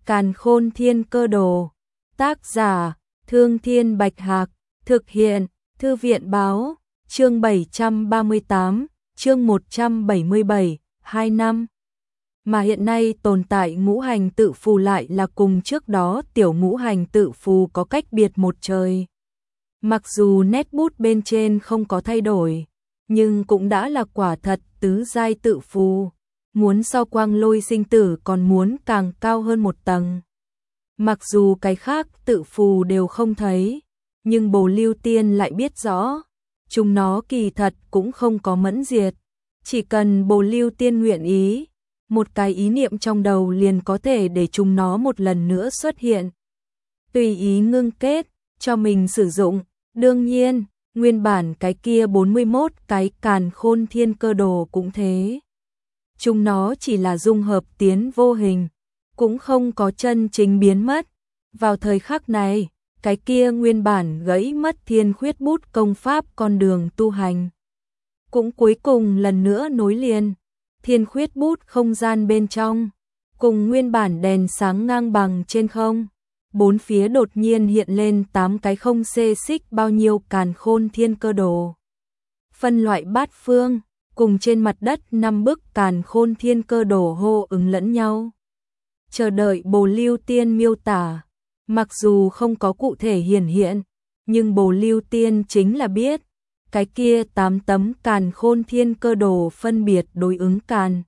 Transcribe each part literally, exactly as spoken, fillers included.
Càn Khôn Thiên Cơ Đồ. Tác giả: Thương Thiên Bạch Hạc. Thực hiện: Thư viện báo. Chương bảy trăm ba mươi tám, chương một trăm bảy mươi bảy, hai năm. Mà hiện nay tồn tại ngũ hành tự phù lại là cùng trước đó tiểu ngũ hành tự phù có cách biệt một trời. Mặc dù nét bút bên trên không có thay đổi, nhưng cũng đã là quả thật tứ giai tự phù. Muốn so quang lôi sinh tử còn muốn càng cao hơn một tầng. Mặc dù cái khác tự phù đều không thấy, nhưng Bồ Lưu Tiên lại biết rõ, chúng nó kỳ thật cũng không có mẫn diệt. Chỉ cần Bồ Lưu Tiên nguyện ý, một cái ý niệm trong đầu liền có thể để chúng nó một lần nữa xuất hiện. Tùy ý ngưng kết, cho mình sử dụng. Đương nhiên, nguyên bản cái kia bốn mươi mốt cái Càn Khôn Thiên Cơ Đồ cũng thế. Chúng nó chỉ là dung hợp tiến vô hình, cũng không có chân chính biến mất. Vào thời khắc này, cái kia nguyên bản gãy mất Thiên Khuyết Bút công pháp con đường tu hành cũng cuối cùng lần nữa nối liền. Thiên Khuyết Bút không gian bên trong, cùng nguyên bản đèn sáng ngang bằng trên không, bốn phía đột nhiên hiện lên tám cái không xê xích bao nhiêu Càn Khôn Thiên Cơ Đồ. Phân loại bát phương, cùng trên mặt đất năm bức Càn Khôn Thiên Cơ Đồ hô ứng lẫn nhau. Chờ đợi Bồ Lưu Tiên miêu tả, mặc dù không có cụ thể hiển hiện, nhưng Bồ Lưu Tiên chính là biết, cái kia tám tấm Càn Khôn Thiên Cơ Đồ phân biệt đối ứng Càn,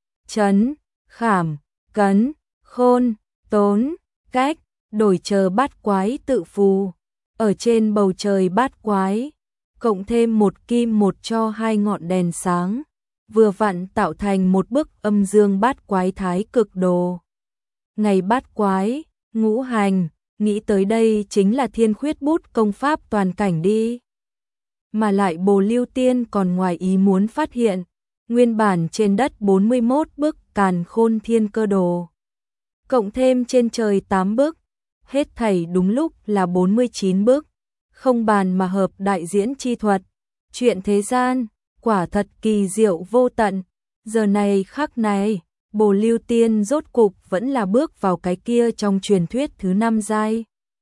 Chấn, Khảm, Cấn, Khôn, Tốn, Cách, đổi chờ bát quái tự phù. Ở trên bầu trời bát quái, cộng thêm một kim một cho hai ngọn đèn sáng, vừa vặn tạo thành một bức âm dương bát quái thái cực đồ. Ngày bát quái, ngũ hành, nghĩ tới đây chính là Thiên Khuyết Bút công pháp toàn cảnh đi. Mà lại Bồ Lưu Tiên còn ngoài ý muốn phát hiện, nguyên bản trên đất bốn mươi mốt bức Càn Khôn Thiên Cơ Đồ, cộng thêm trên trời tám bức, hết thảy đúng lúc là bốn mươi chín bức. Không bàn mà hợp đại diễn chi thuật, chuyện thế gian, quả thật kỳ diệu vô tận. Giờ này khắc này, Bồ Lưu Tiên rốt cục vẫn là bước vào cái kia trong truyền thuyết thứ năm giai.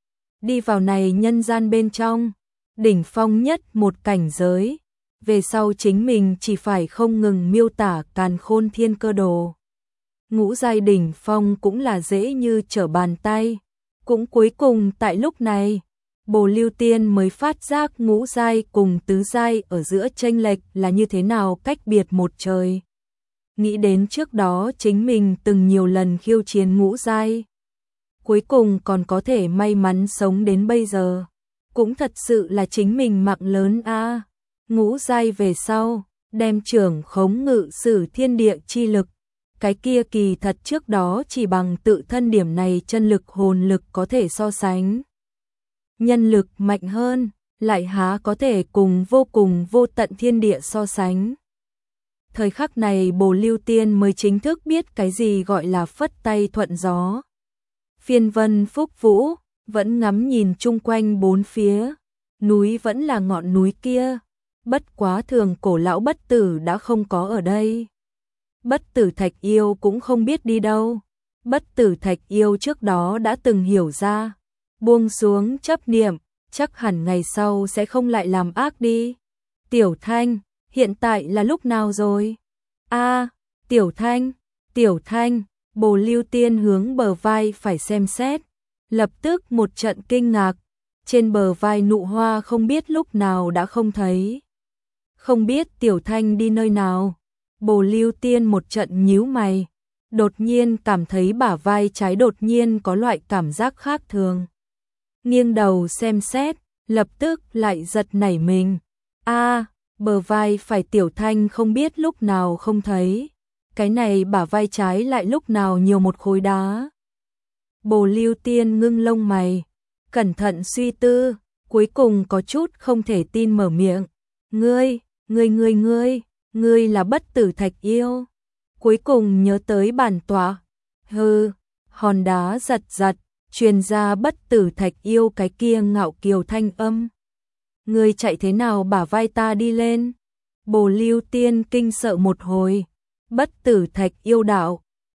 Đi vào này nhân gian bên trong, đỉnh phong nhất một cảnh giới. Về sau chính mình chỉ phải không ngừng miêu tả Càn Khôn Thiên Cơ Đồ. Ngũ giai đỉnh phong cũng là dễ như trở bàn tay. Cũng cuối cùng tại lúc này, Bồ Lưu Tiên mới phát giác ngũ giai cùng tứ giai ở giữa chênh lệch là như thế nào cách biệt một trời. Nghĩ đến trước đó chính mình từng nhiều lần khiêu chiến ngũ giai, cuối cùng còn có thể may mắn sống đến bây giờ, cũng thật sự là chính mình mạng lớn a. À, ngũ giai về sau, đem trưởng khống ngự sử thiên địa chi lực, cái kia kỳ thật trước đó chỉ bằng tự thân điểm này chân lực hồn lực có thể so sánh. Nhân lực mạnh hơn, lại há có thể cùng vô cùng vô tận thiên địa so sánh. Thời khắc này Bồ Lưu Tiên mới chính thức biết cái gì gọi là phất tay thuận gió. Phiên vân phúc vũ, vẫn ngắm nhìn chung quanh bốn phía, núi vẫn là ngọn núi kia, bất quá thường cổ lão bất tử đã không có ở đây. Bất tử Thạch Yêu cũng không biết đi đâu. Bất tử Thạch Yêu trước đó đã từng hiểu ra, buông xuống chấp niệm, chắc hẳn ngày sau sẽ không lại làm ác đi. Tiểu Thanh, hiện tại là lúc nào rồi? A, à, Tiểu Thanh, Tiểu Thanh, Bồ Lưu Tiên hướng bờ vai phải xem xét, lập tức một trận kinh ngạc, trên bờ vai nụ hoa không biết lúc nào đã không thấy. Không biết Tiểu Thanh đi nơi nào? Bồ Lưu Tiên một trận nhíu mày, đột nhiên cảm thấy bả vai trái đột nhiên có loại cảm giác khác thường. Nghiêng đầu xem xét, lập tức lại giật nảy mình. A, à, bờ vai phải Tiểu Thanh không biết lúc nào không thấy. Cái này bả vai trái lại lúc nào nhiều một khối đá. Bồ Lưu Tiên ngưng lông mày, cẩn thận suy tư, cuối cùng có chút không thể tin mở miệng. Ngươi, ngươi ngươi ngươi, ngươi là Bất tử Thạch Yêu. Cuối cùng nhớ tới bản tọa. Hừ, hòn đá giật giật, truyền ra Bất tử Thạch Yêu cái kia ngạo kiều thanh âm. Ngươi chạy thế nào bả vai ta đi lên? Bồ Lưu Tiên kinh sợ một hồi. Bất tử Thạch Yêu đạo,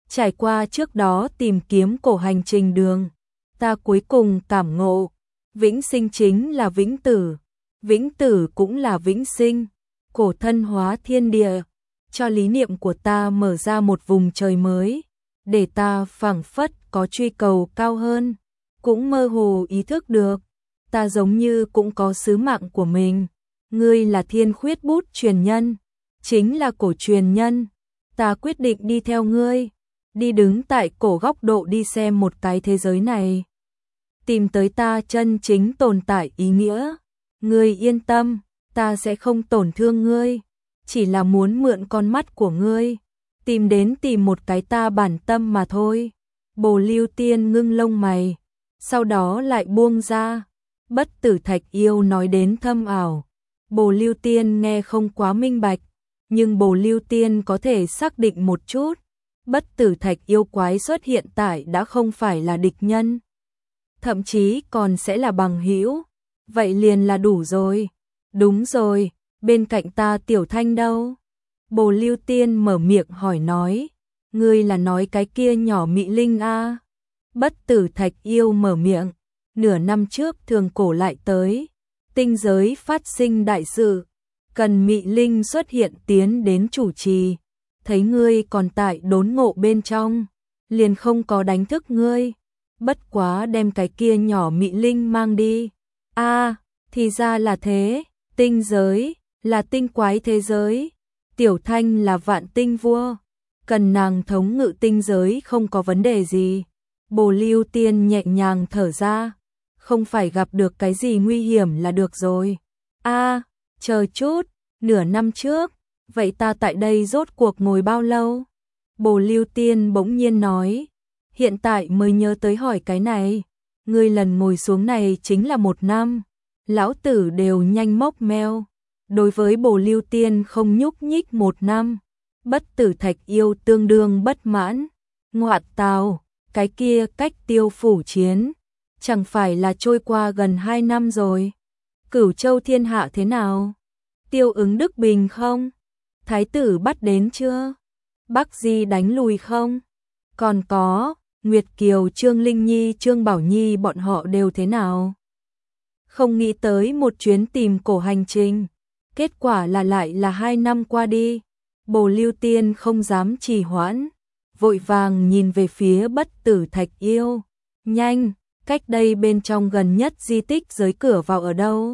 Trải qua trước đó tìm kiếm cổ hành trình đường, ta cuối cùng cảm ngộ, vĩnh sinh chính là vĩnh tử, vĩnh tử cũng là vĩnh sinh, cổ thân hóa thiên địa, cho lý niệm của ta mở ra một vùng trời mới, để ta phảng phất có truy cầu cao hơn, cũng mơ hồ ý thức được, ta giống như cũng có sứ mạng của mình. Ngươi là thiên khuyết bút truyền nhân, chính là cổ truyền nhân, ta quyết định đi theo ngươi, đi đứng tại cổ góc độ đi xem một cái thế giới này, tìm tới ta chân chính tồn tại ý nghĩa. Ngươi yên tâm, ta sẽ không tổn thương ngươi, chỉ là muốn mượn con mắt của ngươi, tìm đến tìm một cái ta bản tâm mà thôi. Bồ Lưu Tiên ngưng lông mày, sau đó lại buông ra. Bất Tử Thạch Yêu nói đến thâm ảo, Bồ Lưu Tiên nghe không quá minh bạch, nhưng Bồ Lưu Tiên có thể xác định một chút, Bất Tử Thạch Yêu quái xuất hiện tại đã không phải là địch nhân, thậm chí còn sẽ là bằng hữu, vậy liền là đủ rồi. Đúng rồi, bên cạnh ta Tiểu Thanh đâu? Bồ Lưu Tiên mở miệng hỏi nói, ngươi là nói cái kia nhỏ Mị Linh a? À? Bất Tử Thạch Yêu mở miệng, nửa năm trước Thường Cổ lại tới, tinh giới phát sinh đại sự, cần Mị Linh xuất hiện tiến đến chủ trì, thấy ngươi còn tại đốn ngộ bên trong, liền không có đánh thức ngươi, bất quá đem cái kia nhỏ Mị Linh mang đi. A, à, thì ra là thế, tinh giới là tinh quái thế giới, Tiểu Thanh là vạn tinh vua, cần nàng thống ngự tinh giới không có vấn đề gì. Bồ Lưu Tiên nhẹ nhàng thở ra, không phải gặp được cái gì nguy hiểm là được rồi. A, à, chờ chút, nửa năm trước, vậy ta tại đây rốt cuộc ngồi bao lâu? Bồ Lưu Tiên bỗng nhiên nói, hiện tại mới nhớ tới hỏi cái này, ngươi lần ngồi xuống này chính là một năm, lão tử đều nhanh mốc meo. Đối với Bồ Lưu Tiên không nhúc nhích một năm, Bất Tử Thạch Yêu tương đương bất mãn. Ngoạn tào, cái kia cách Tiêu phủ chiến, chẳng phải là trôi qua gần hai năm rồi. Cửu Châu thiên hạ thế nào? Tiêu ứng Đức bình không? Thái tử bắt đến chưa? Bắc Di đánh lùi không? Còn có, Nguyệt Kiều, Trương Linh Nhi, Trương Bảo Nhi bọn họ đều thế nào? Không nghĩ tới một chuyến tìm cổ hành trình, kết quả là lại là hai năm qua đi. Bồ Lưu Tiên không dám trì hoãn, vội vàng nhìn về phía Bất Tử Thạch Yêu. Nhanh, cách đây bên trong gần nhất di tích giới cửa vào ở đâu?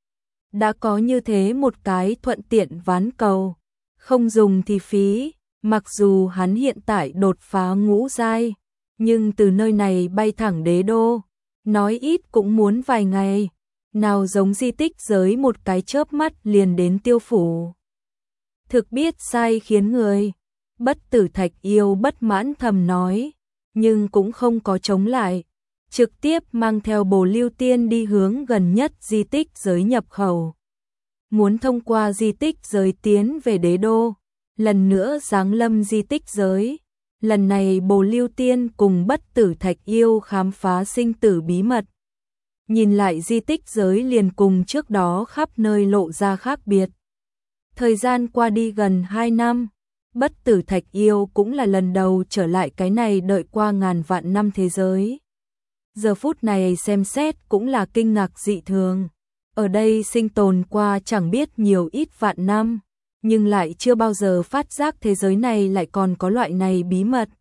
Đã có như thế một cái thuận tiện ván cầu, không dùng thì phí, mặc dù hắn hiện tại đột phá ngũ giai, nhưng từ nơi này bay thẳng đế đô, nói ít cũng muốn vài ngày, nào giống di tích giới một cái chớp mắt liền đến Tiêu phủ. Thực biết sai khiến người, Bất Tử Thạch Yêu bất mãn thầm nói, nhưng cũng không có chống lại, trực tiếp mang theo Bồ Lưu Tiên đi hướng gần nhất di tích giới nhập khẩu. Muốn thông qua di tích giới tiến về đế đô, lần nữa giáng lâm di tích giới. Lần này Bồ Lưu Tiên cùng Bất Tử Thạch Yêu khám phá sinh tử bí mật. Nhìn lại di tích giới liền cùng trước đó khắp nơi lộ ra khác biệt. Thời gian qua đi gần hai năm, Bất Tử Thạch Yêu cũng là lần đầu trở lại cái này đợi qua ngàn vạn năm thế giới. Giờ phút này xem xét cũng là kinh ngạc dị thường. Ở đây sinh tồn qua chẳng biết nhiều ít vạn năm, nhưng lại chưa bao giờ phát giác thế giới này lại còn có loại này bí mật.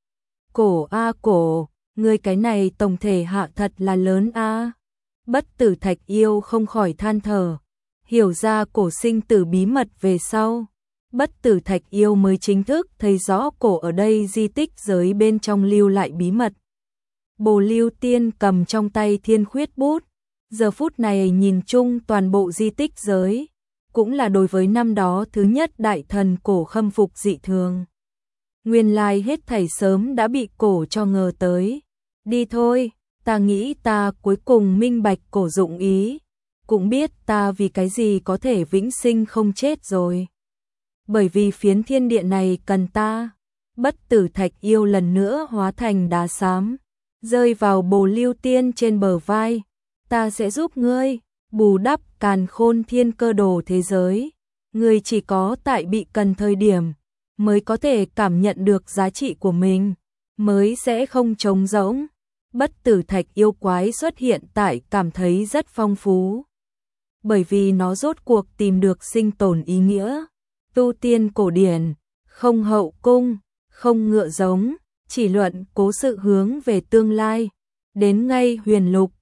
Cổ a à, cổ, ngươi cái này tổng thể hạ thật là lớn a. À. Bất Tử Thạch Yêu không khỏi than thở, hiểu ra cổ sinh tử bí mật về sau. Bất Tử Thạch Yêu mới chính thức thấy rõ cổ ở đây di tích giới bên trong lưu lại bí mật. Bồ Lưu Tiên cầm trong tay thiên khuyết bút, giờ phút này nhìn chung toàn bộ di tích giới, cũng là đối với năm đó thứ nhất đại thần cổ khâm phục dị thường. Nguyên lai hết thảy sớm đã bị cổ cho ngờ tới. Đi thôi, ta nghĩ ta cuối cùng minh bạch cổ dụng ý, cũng biết ta vì cái gì có thể vĩnh sinh không chết rồi. Bởi vì phiến thiên địa này cần ta. Bất Tử Thạch Yêu lần nữa hóa thành đá xám, rơi vào Bồ Lưu Tiên trên bờ vai. Ta sẽ giúp ngươi bù đắp càn khôn thiên cơ đồ thế giới. Ngươi chỉ có tại bị cần thời điểm mới có thể cảm nhận được giá trị của mình, mới sẽ không trống rỗng. Bất tử thạch yêu quái xuất hiện tại cảm thấy rất phong phú, bởi vì nó rốt cuộc tìm được sinh tồn ý nghĩa. Tu tiên cổ điển, không hậu cung, không ngựa giống, chỉ luận cố sự hướng về tương lai. Đến ngay huyền lục,